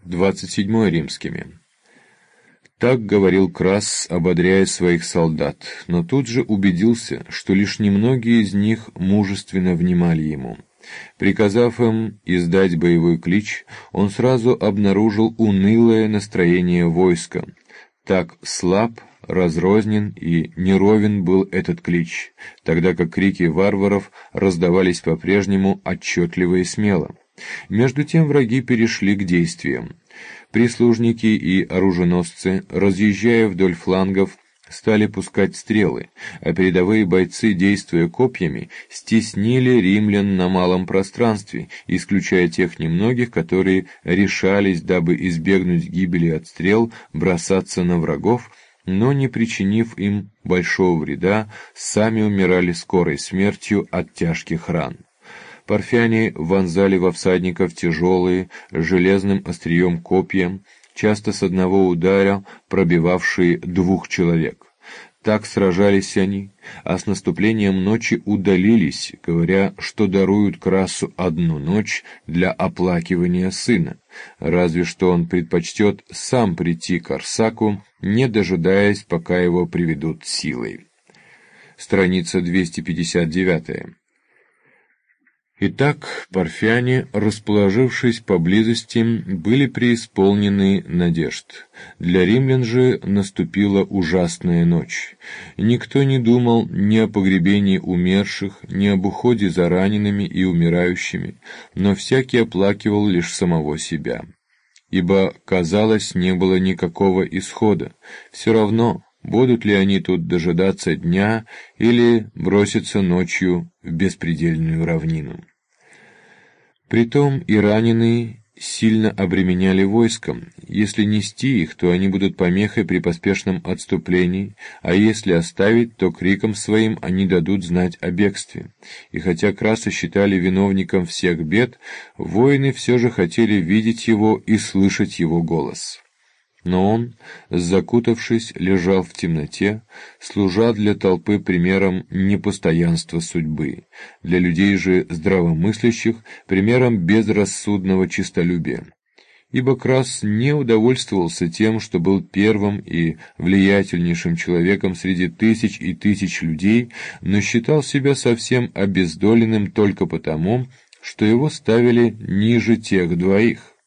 27 римскими. Так говорил Красс, ободряя своих солдат, но тут же убедился, что лишь немногие из них мужественно внимали ему. Приказав им издать боевой клич, он сразу обнаружил унылое настроение войска. Так слаб, разрознен и неровен был этот клич, тогда как крики варваров раздавались по-прежнему отчетливо и смело. Между тем враги перешли к действиям. Прислужники и оруженосцы, разъезжая вдоль флангов, стали пускать стрелы, а передовые бойцы, действуя копьями, стеснили римлян на малом пространстве, исключая тех немногих, которые решались, дабы избегнуть гибели от стрел, бросаться на врагов, но, не причинив им большого вреда, сами умирали скорой смертью от тяжких ран. Парфяне вонзали во всадников тяжелые, железным острием копья, часто с одного удара пробивавшие 2 человек. Так сражались они, а с наступлением ночи удалились, говоря, что даруют Крассу 1 ночь для оплакивания сына, разве что он предпочтет сам прийти к Арсаку, не дожидаясь, пока его приведут силой. Страница 259. Итак, парфяне, расположившись поблизости, были преисполнены надежд. Для римлян же наступила ужасная ночь. Никто не думал ни о погребении умерших, ни об уходе за ранеными и умирающими, но всякий оплакивал лишь самого себя. Ибо, казалось, не было никакого исхода. Все равно, будут ли они тут дожидаться дня или броситься ночью в беспредельную равнину. Притом и раненые сильно обременяли войском. Если нести их, то они будут помехой при поспешном отступлении, а если оставить, то криком своим они дадут знать о бегстве. И хотя Красса считали виновником всех бед, воины все же хотели видеть его и слышать его голос. Но он, закутавшись, лежал в темноте, служа для толпы примером непостоянства судьбы, для людей же здравомыслящих примером безрассудного честолюбия. Ибо Красс не удовольствовался тем, что был первым и влиятельнейшим человеком среди тысяч и тысяч людей, но считал себя совсем обездоленным только потому, что его ставили ниже тех 2.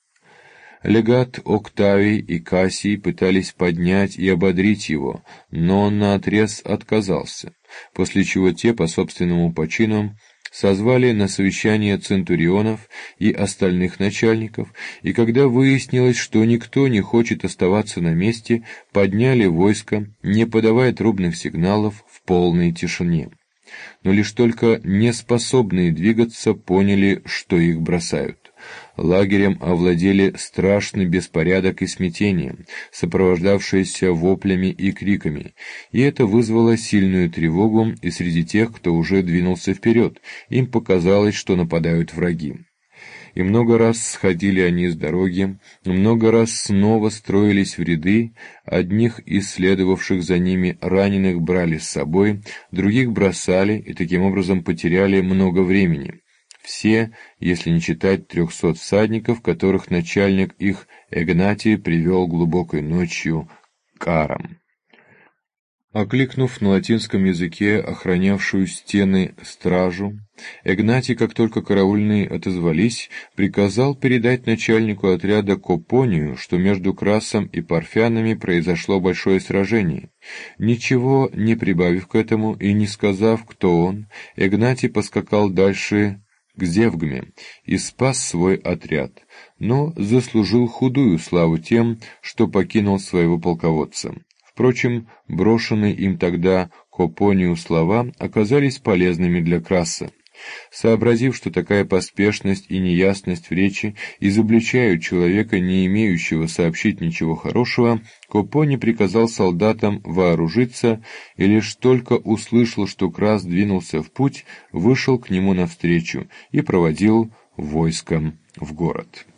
Легат Октавий и Кассий пытались поднять и ободрить его, но он наотрез отказался, после чего те, по собственному почину, созвали на совещание центурионов и остальных начальников, и когда выяснилось, что никто не хочет оставаться на месте, подняли войско, не подавая трубных сигналов, в полной тишине. Но лишь только неспособные двигаться поняли, что их бросают. Лагерем овладели страшный беспорядок и смятение, сопровождавшееся воплями и криками, и это вызвало сильную тревогу и среди тех, кто уже двинулся вперед. Им показалось, что нападают враги. И много раз сходили они с дороги, много раз снова строились в ряды, одних из следовавших за ними раненых брали с собой, других бросали и таким образом потеряли много времени. Все, если не считать 300 всадников, которых начальник их Эгнатий привел глубокой ночью к Арам. Окликнув на латинском языке охранявшую стены стражу, Эгнатий, как только караульные отозвались, приказал передать начальнику отряда Копонию, что между Крассом и парфянами произошло большое сражение. Ничего не прибавив к этому и не сказав, кто он, Эгнатий поскакал дальше к Зевгме и спас свой отряд, но заслужил худую славу тем, что покинул своего полководца. Впрочем, брошенные им тогда Копонию слова оказались полезными для Красса. Сообразив, что такая поспешность и неясность в речи изобличают человека, не имеющего сообщить ничего хорошего, Копоний приказал солдатам вооружиться, и лишь только услышал, что Красс двинулся в путь, вышел к нему навстречу и проводил войском в город.